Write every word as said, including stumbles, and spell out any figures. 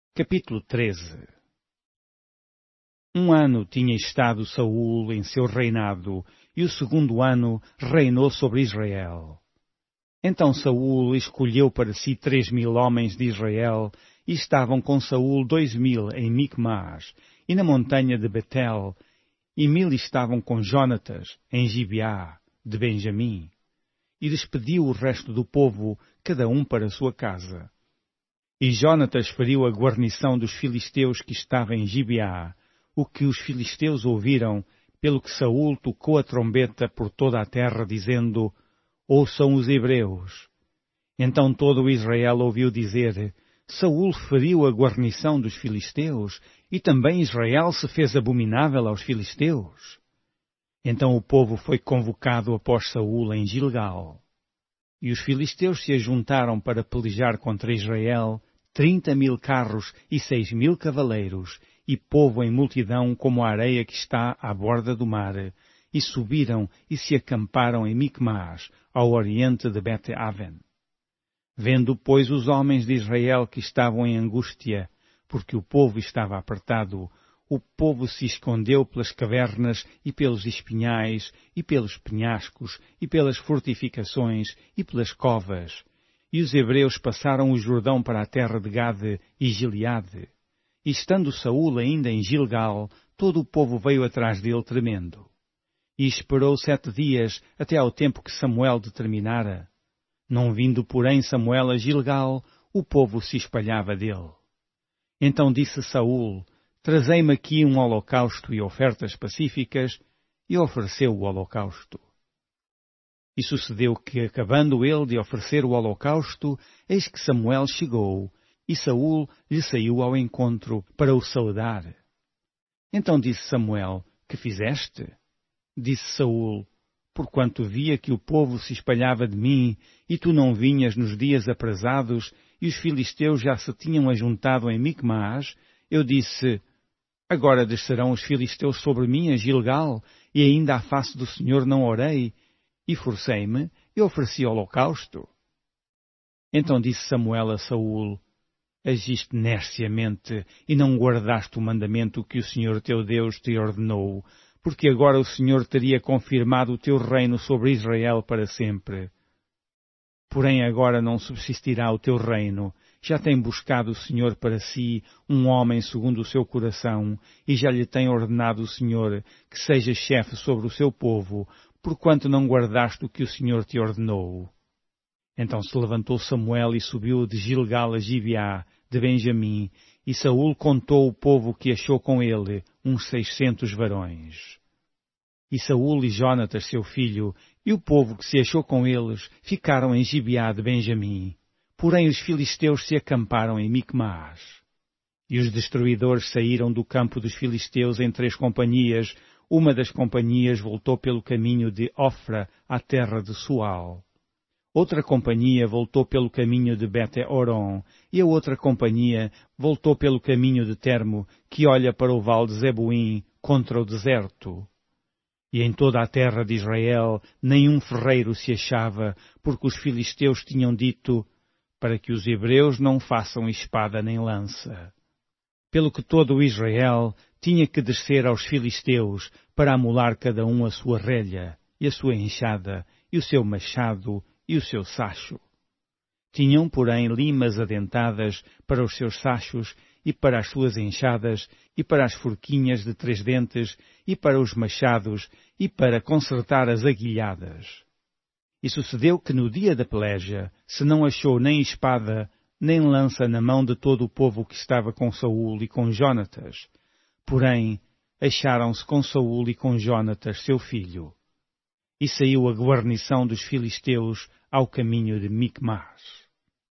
Capítulo treze. Um ano tinha estado Saul em seu reinado, e o segundo ano reinou sobre Israel. Então Saul escolheu para si três mil homens de Israel, e estavam com Saul dois mil em Micmas, e na montanha de Betel, e mil estavam com Jonatas, em Gibeá, de Benjamim. E despediu o resto do povo, cada um para a sua casa. E Jonatas feriu a guarnição dos filisteus que estava em Gibeá, o que os filisteus ouviram, pelo que Saul tocou a trombeta por toda a terra, dizendo: Ouçam os hebreus. Então todo o Israel ouviu dizer: Saul feriu a guarnição dos filisteus, e também Israel se fez abominável aos filisteus. Então o povo foi convocado após Saul em Gilgal. E os filisteus se ajuntaram para pelejar contra Israel, trinta mil carros e seis mil cavaleiros, e povo em multidão como a areia que está à borda do mar, e subiram e se acamparam em Micmas, ao oriente de Bet-Aven. Vendo, pois, os homens de Israel que estavam em angústia, porque o povo estava apertado, o povo se escondeu pelas cavernas e pelos espinhais, e pelos penhascos, e pelas fortificações, e pelas covas. E os hebreus passaram o Jordão para a terra de Gade e Gileade. E estando Saul ainda em Gilgal, todo o povo veio atrás dele tremendo. E esperou sete dias, até ao tempo que Samuel determinara. Não vindo, porém, Samuel a Gilgal, o povo se espalhava dele. Então disse Saul: Trazei-me aqui um holocausto e ofertas pacíficas, e ofereceu o holocausto. E sucedeu que, acabando ele de oferecer o holocausto, eis que Samuel chegou, e Saul lhe saiu ao encontro para o saudar. Então disse Samuel: Que fizeste? Disse Saul: Porquanto via que o povo se espalhava de mim, e tu não vinhas nos dias aprazados, e os filisteus já se tinham ajuntado em Micmas, eu disse: Agora descerão os filisteus sobre mim a Gilgal, e ainda à face do Senhor não orei, e forcei-me e ofereci holocausto. Então disse Samuel a Saul: Agiste nerciamente, e não guardaste o mandamento que o Senhor teu Deus te ordenou, porque agora o Senhor teria confirmado o teu reino sobre Israel para sempre. Porém agora não subsistirá o teu reino. Já tem buscado o Senhor para si um homem segundo o seu coração, e já lhe tem ordenado o Senhor que seja chefe sobre o seu povo, porquanto não guardaste o que o Senhor te ordenou. Então se levantou Samuel e subiu de Gilgal a Gibeá, de Benjamim, e Saul contou o povo que achou com ele, uns seiscentos varões. E Saul e Jonatas, seu filho, e o povo que se achou com eles, ficaram em Gibeá de Benjamim. Porém os filisteus se acamparam em Micmas. E os destruidores saíram do campo dos filisteus em três companhias. Uma das companhias voltou pelo caminho de Ofra à terra de Sual. Outra companhia voltou pelo caminho de Bete-Horon, e a outra companhia voltou pelo caminho de Termo, que olha para o vale de Zeboim, contra o deserto. E em toda a terra de Israel nenhum ferreiro se achava, porque os filisteus tinham dito: para que os hebreus não façam espada nem lança. Pelo que todo o Israel tinha que descer aos filisteus, para amolar cada um a sua relha, e a sua enxada, e o seu machado, e o seu sacho. Tinham, porém, limas adentadas para os seus sachos, e para as suas enxadas, e para as forquinhas de três dentes, e para os machados, e para consertar as aguilhadas. E sucedeu que no dia da peleja se não achou nem espada, nem lança na mão de todo o povo que estava com Saul e com Jonatas. Porém, acharam-se com Saul e com Jonatas, seu filho. E saiu a guarnição dos filisteus ao caminho de Micmas.